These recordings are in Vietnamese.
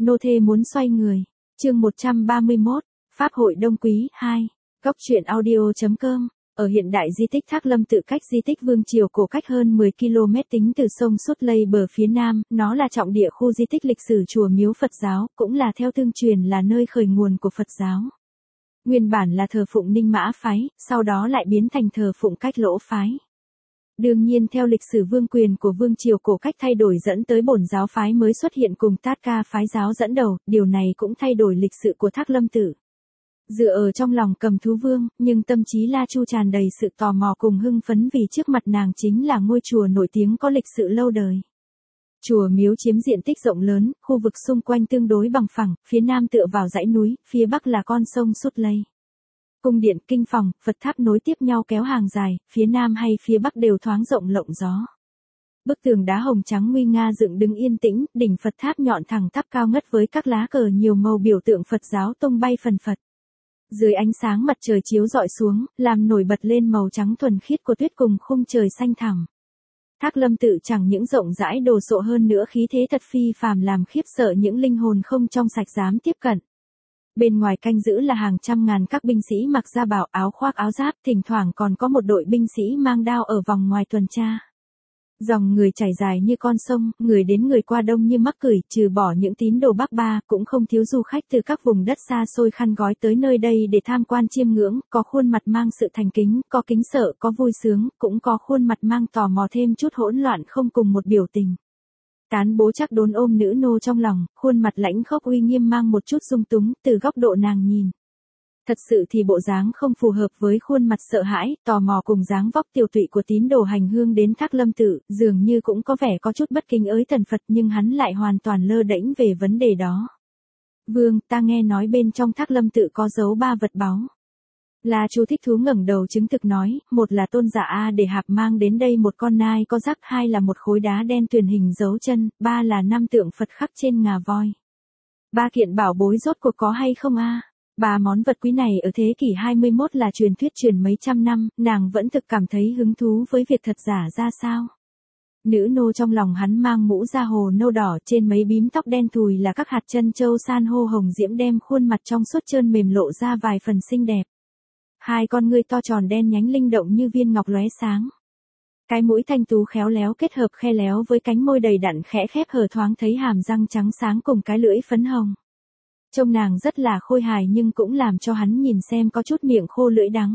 nô thê muốn xoay người. Chương 131, Pháp hội Đông Quý 2. Góc truyện audio.com. Ở hiện đại di tích Thác Lâm Tự cách di tích Vương Triều Cổ cách hơn 10 km tính từ sông Suốt Lây bờ phía nam, nó là trọng địa khu di tích lịch sử chùa miếu Phật giáo, cũng là theo tương truyền là nơi khởi nguồn của Phật giáo. Nguyên bản là thờ phụng Ninh Mã phái, sau đó lại biến thành thờ phụng Cách Lỗ phái. Đương nhiên theo lịch sử vương quyền của Vương Triều Cổ cách thay đổi dẫn tới Bổn giáo phái mới xuất hiện cùng Tát Ca phái giáo dẫn đầu, điều này cũng thay đổi lịch sử của Thác Lâm Tự. Dựa ở trong lòng Cầm Thú Vương, nhưng tâm trí La Chu tràn đầy sự tò mò cùng hưng phấn vì trước mặt nàng chính là ngôi chùa nổi tiếng có lịch sử lâu đời. Chùa miếu chiếm diện tích rộng lớn, khu vực xung quanh tương đối bằng phẳng, phía nam tựa vào dãy núi, phía bắc là con sông Suốt Lây. Cung điện, kinh phòng, Phật tháp nối tiếp nhau kéo hàng dài, phía nam hay phía bắc đều thoáng rộng lộng gió. Bức tường đá hồng trắng nguy nga dựng đứng yên tĩnh, đỉnh Phật tháp nhọn thẳng tắp cao ngất với các lá cờ nhiều màu biểu tượng Phật giáo tung bay phần phật. Dưới ánh sáng mặt trời chiếu rọi xuống, làm nổi bật lên màu trắng thuần khiết của tuyết cùng khung trời xanh thẳm. Thác Lâm Tự chẳng những rộng rãi đồ sộ hơn nữa khí thế thật phi phàm làm khiếp sợ những linh hồn không trong sạch dám tiếp cận. Bên ngoài canh giữ là hàng trăm ngàn các binh sĩ mặc gia bào áo khoác áo giáp, thỉnh thoảng còn có một đội binh sĩ mang đao ở vòng ngoài tuần tra. Dòng người chảy dài như con sông, người đến người qua đông như mắc cửi, trừ bỏ những tín đồ Bắc Ba, cũng không thiếu du khách từ các vùng đất xa xôi khăn gói tới nơi đây để tham quan chiêm ngưỡng, có khuôn mặt mang sự thành kính, có kính sợ, có vui sướng, cũng có khuôn mặt mang tò mò thêm chút hỗn loạn không cùng một biểu tình. Tán Bố Trác Đốn ôm nữ nô trong lòng, khuôn mặt lãnh khốc uy nghiêm mang một chút dung túng, từ góc độ nàng nhìn. Thật sự thì bộ dáng không phù hợp với khuôn mặt sợ hãi, tò mò cùng dáng vóc tiều tụy của tín đồ hành hương đến Thác Lâm Tự, dường như cũng có vẻ có chút bất kính ới thần Phật nhưng hắn lại hoàn toàn lơ đễnh về vấn đề đó. Vương, ta nghe nói bên trong Thác Lâm Tự có giấu 3 vật báu. La Chu thích thú ngẩng đầu chứng thực nói, một là Tôn giả A Để Hạp mang đến đây một con nai có rắc, 2 là một khối đá đen tuyền hình dấu chân, 3 là 5 tượng Phật khắc trên ngà voi. 3 kiện bảo bối rốt cuộc có hay không a? 3 món vật quý này ở thế kỷ 21 là truyền thuyết truyền mấy trăm năm, nàng vẫn thực cảm thấy hứng thú với việc thật giả ra sao. Nữ nô trong lòng hắn mang mũ da hồ nâu đỏ, trên mấy bím tóc đen thùi là các hạt chân châu san hô hồng diễm đem khuôn mặt trong suốt trơn mềm lộ ra vài phần xinh đẹp. 2 con ngươi to tròn đen nhánh linh động như viên ngọc lóe sáng. Cái mũi thanh tú khéo léo kết hợp khe léo với cánh môi đầy đặn khẽ khép hở thoáng thấy hàm răng trắng sáng cùng cái lưỡi phấn hồng. Trông nàng rất là khôi hài nhưng cũng làm cho hắn nhìn xem có chút miệng khô lưỡi đắng.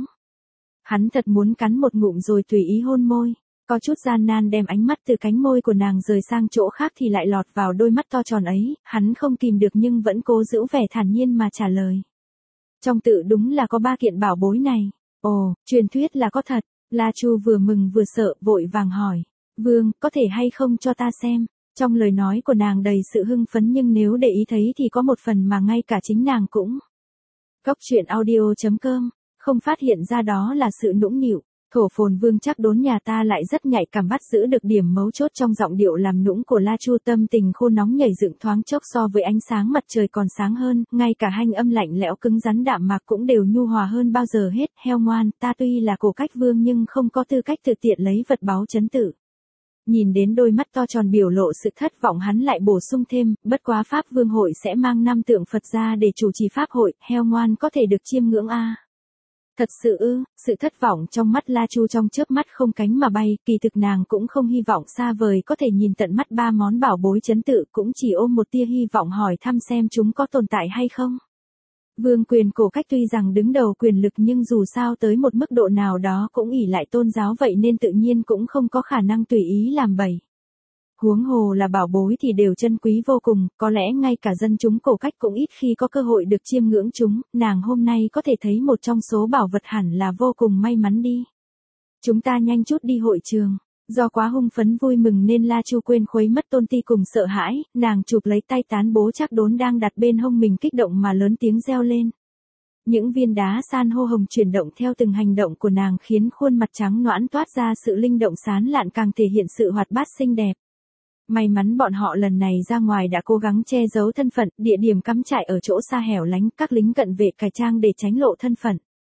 Hắn thật muốn cắn một ngụm rồi tùy ý hôn môi, có chút gian nan đem ánh mắt từ cánh môi của nàng rời sang chỗ khác thì lại lọt vào đôi mắt to tròn ấy, hắn không kìm được nhưng vẫn cố giữ vẻ thản nhiên mà trả lời. Trong tự đúng là có 3 kiện bảo bối này. Ồ, truyền thuyết là có thật. La Chu vừa mừng vừa sợ, vội vàng hỏi. Vương, có thể hay không cho ta xem? Trong lời nói của nàng đầy sự hưng phấn nhưng nếu để ý thấy thì có một phần mà ngay cả chính nàng cũng. Góc truyện audio.com, không phát hiện ra đó là sự nũng nịu. Thổ Phồn Vương Trác Đốn nhà ta lại rất nhạy cảm bắt giữ được điểm mấu chốt trong giọng điệu làm nũng của La Chu, tâm tình khô nóng nhảy dựng thoáng chốc so với ánh sáng mặt trời còn sáng hơn, ngay cả thanh âm lạnh lẽo cứng rắn đạm mạc cũng đều nhu hòa hơn bao giờ hết. Heo ngoan, ta tuy là Cổ Cách Vương nhưng không có tư cách tự tiện lấy vật báu trấn tử. Nhìn đến đôi mắt to tròn biểu lộ sự thất vọng hắn lại bổ sung thêm, bất quá Pháp Vương hội sẽ mang 5 tượng Phật ra để chủ trì Pháp hội, heo ngoan có thể được chiêm ngưỡng a. Thật sự ư? Sự thất vọng trong mắt La Chu trong chớp mắt không cánh mà bay, kỳ thực nàng cũng không hy vọng xa vời có thể nhìn tận mắt 3 món bảo bối trấn tự, cũng chỉ ôm một tia hy vọng hỏi thăm xem chúng có tồn tại hay không. Vương quyền Cổ Cách tuy rằng đứng đầu quyền lực nhưng dù sao tới một mức độ nào đó cũng ỷ lại tôn giáo vậy nên tự nhiên cũng không có khả năng tùy ý làm bậy. Huống hồ là bảo bối thì đều chân quý vô cùng, có lẽ ngay cả dân chúng Cổ Cách cũng ít khi có cơ hội được chiêm ngưỡng chúng, nàng hôm nay có thể thấy một trong số bảo vật hẳn là vô cùng may mắn đi. Chúng ta nhanh chút đi hội trường. Do quá hung phấn vui mừng nên La Chu quên khuấy mất tôn ti cùng sợ hãi, nàng chụp lấy tay Tán Bố Trác Đốn đang đặt bên hông mình kích động mà lớn tiếng reo lên. Những viên đá san hô hồng chuyển động theo từng hành động của nàng khiến khuôn mặt trắng nõn toát ra sự linh động sán lạn càng thể hiện sự hoạt bát xinh đẹp. May mắn bọn họ lần này ra ngoài đã cố gắng che giấu thân phận, địa điểm cắm trại ở chỗ xa hẻo lánh, các lính cận vệ cải trang để tránh lộ thân phận.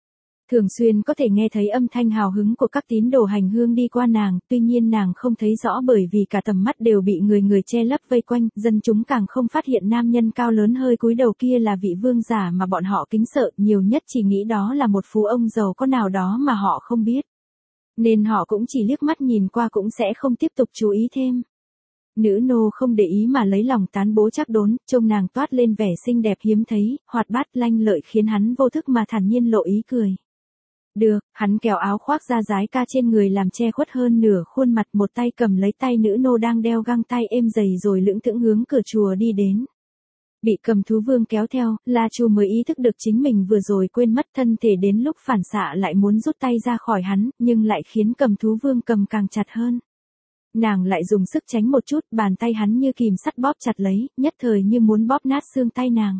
Thường xuyên có thể nghe thấy âm thanh hào hứng của các tín đồ hành hương đi qua nàng, tuy nhiên nàng không thấy rõ bởi vì cả tầm mắt đều bị người người che lấp vây quanh, dân chúng càng không phát hiện nam nhân cao lớn hơi cúi đầu kia là vị vương giả mà bọn họ kính sợ, nhiều nhất chỉ nghĩ đó là một phú ông giàu có nào đó mà họ không biết. Nên họ cũng chỉ liếc mắt nhìn qua cũng sẽ không tiếp tục chú ý thêm. Nữ nô không để ý mà lấy lòng tán bố Trác Đốn, trông nàng toát lên vẻ xinh đẹp hiếm thấy, hoạt bát lanh lợi khiến hắn vô thức mà thản nhiên lộ ý cười. Được, hắn kéo áo khoác da dái ca trên người làm che khuất hơn nửa khuôn mặt, một tay cầm lấy tay nữ nô đang đeo găng tay êm dày rồi lững thững hướng cửa chùa đi đến. Bị cầm thú vương kéo theo, La Chu mới ý thức được chính mình vừa rồi quên mất thân thể đến lúc phản xạ lại muốn rút tay ra khỏi hắn, nhưng lại khiến cầm thú vương cầm càng chặt hơn. Nàng lại dùng sức tránh một chút, bàn tay hắn như kìm sắt bóp chặt lấy, nhất thời như muốn bóp nát xương tay nàng.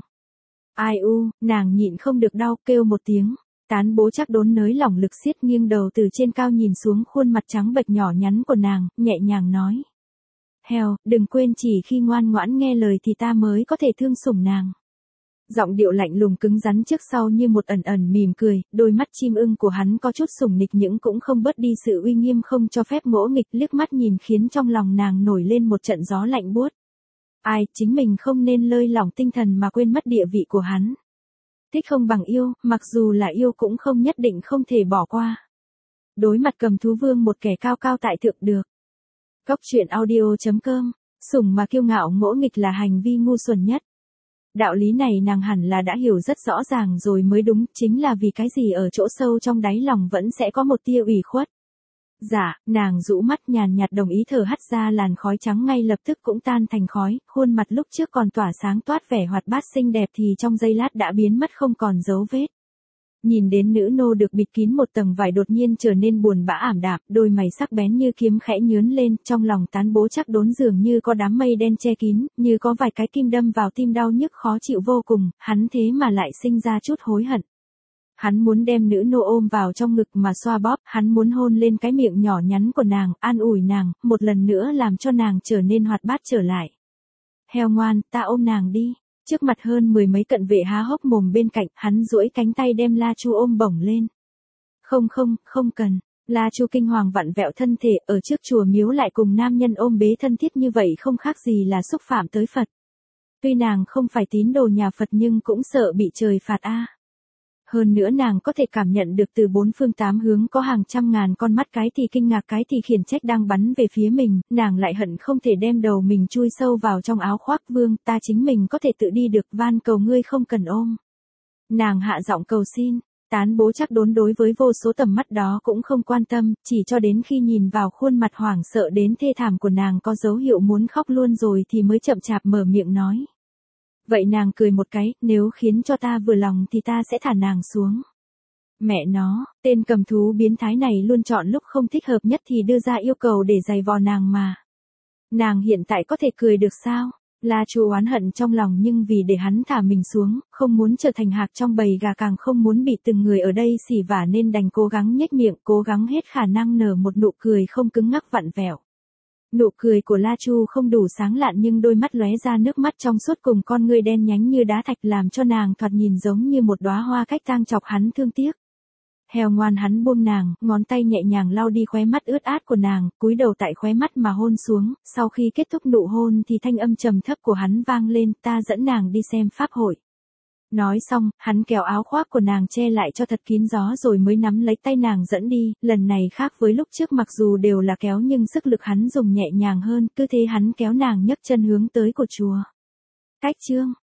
Ai u, nàng nhịn không được đau, kêu một tiếng. Tán bố Trác Đốn nới lỏng lực siết nghiêng đầu từ trên cao nhìn xuống khuôn mặt trắng bệch nhỏ nhắn của nàng, nhẹ nhàng nói. Heo, đừng quên chỉ khi ngoan ngoãn nghe lời thì ta mới có thể thương sủng nàng. Giọng điệu lạnh lùng cứng rắn trước sau như một ẩn ẩn mỉm cười, đôi mắt chim ưng của hắn có chút sủng nịch nhưng cũng không bớt đi sự uy nghiêm không cho phép ngỗ nghịch, liếc mắt nhìn khiến trong lòng nàng nổi lên một trận gió lạnh buốt. Ai, chính mình không nên lơi lỏng tinh thần mà quên mất địa vị của hắn. Thích không bằng yêu, mặc dù là yêu cũng không nhất định không thể bỏ qua. Đối mặt cầm thú vương một kẻ cao cao tại thượng được. Cốc truyện audio.com, sủng mà kiêu ngạo ngỗ nghịch là hành vi ngu xuẩn nhất. Đạo lý này nàng hẳn là đã hiểu rất rõ ràng rồi mới đúng, chính là vì cái gì ở chỗ sâu trong đáy lòng vẫn sẽ có một tia ủy khuất. Dạ, nàng rũ mắt nhàn nhạt đồng ý thở hắt ra làn khói trắng ngay lập tức cũng tan thành khói, khuôn mặt lúc trước còn tỏa sáng toát vẻ hoạt bát xinh đẹp thì trong giây lát đã biến mất không còn dấu vết. Nhìn đến nữ nô được bịt kín một tầng vải đột nhiên trở nên buồn bã ảm đạm, đôi mày sắc bén như kiếm khẽ nhướn lên, trong lòng tán bố Trác Đốn dường như có đám mây đen che kín, như có vài cái kim đâm vào tim đau nhức khó chịu vô cùng, hắn thế mà lại sinh ra chút hối hận. Hắn muốn đem nữ nô ôm vào trong ngực mà xoa bóp, hắn muốn hôn lên cái miệng nhỏ nhắn của nàng, an ủi nàng, một lần nữa làm cho nàng trở nên hoạt bát trở lại. Heo ngoan, ta ôm nàng đi. Trước mặt hơn 10 mấy cận vệ há hốc mồm bên cạnh, hắn duỗi cánh tay đem La Chu ôm bổng lên. Không cần. La Chu kinh hoàng vặn vẹo thân thể, ở trước chùa miếu lại cùng nam nhân ôm bế thân thiết như vậy không khác gì là xúc phạm tới Phật. Tuy nàng không phải tín đồ nhà Phật nhưng cũng sợ bị trời phạt a. Hơn nữa nàng có thể cảm nhận được từ bốn phương tám hướng có hàng trăm ngàn con mắt cái thì kinh ngạc cái thì khiển trách đang bắn về phía mình, nàng lại hận không thể đem đầu mình chui sâu vào trong áo khoác. Vương, ta chính mình có thể tự đi được, van cầu ngươi không cần ôm. Nàng hạ giọng cầu xin, tán bố Trác Đốn đối với vô số tầm mắt đó cũng không quan tâm, chỉ cho đến khi nhìn vào khuôn mặt hoảng sợ đến thê thảm của nàng có dấu hiệu muốn khóc luôn rồi thì mới chậm chạp mở miệng nói. Vậy nàng cười một cái, nếu khiến cho ta vừa lòng thì ta sẽ thả nàng xuống. Mẹ nó, tên cầm thú biến thái này luôn chọn lúc không thích hợp nhất thì đưa ra yêu cầu để giày vò nàng mà. Nàng hiện tại có thể cười được sao? La Chu oán hận trong lòng nhưng vì để hắn thả mình xuống, không muốn trở thành hạc trong bầy gà càng không muốn bị từng người ở đây xỉ vả nên đành cố gắng nhếch miệng, cố gắng hết khả năng nở một nụ cười không cứng ngắc vặn vẹo. Nụ cười của La Chu không đủ sáng lạn nhưng đôi mắt lóe ra nước mắt trong suốt cùng con ngươi đen nhánh như đá thạch làm cho nàng thoạt nhìn giống như một đóa hoa cách tang chọc hắn thương tiếc. Heo ngoan, hắn buông nàng, ngón tay nhẹ nhàng lau đi khóe mắt ướt át của nàng, cúi đầu tại khóe mắt mà hôn xuống, sau khi kết thúc nụ hôn thì thanh âm trầm thấp của hắn vang lên, ta dẫn nàng đi xem pháp hội. Nói xong, hắn kéo áo khoác của nàng che lại cho thật kín gió rồi mới nắm lấy tay nàng dẫn đi, lần này khác với lúc trước mặc dù đều là kéo nhưng sức lực hắn dùng nhẹ nhàng hơn, cứ thế hắn kéo nàng nhấc chân hướng tới của chùa. Cách chương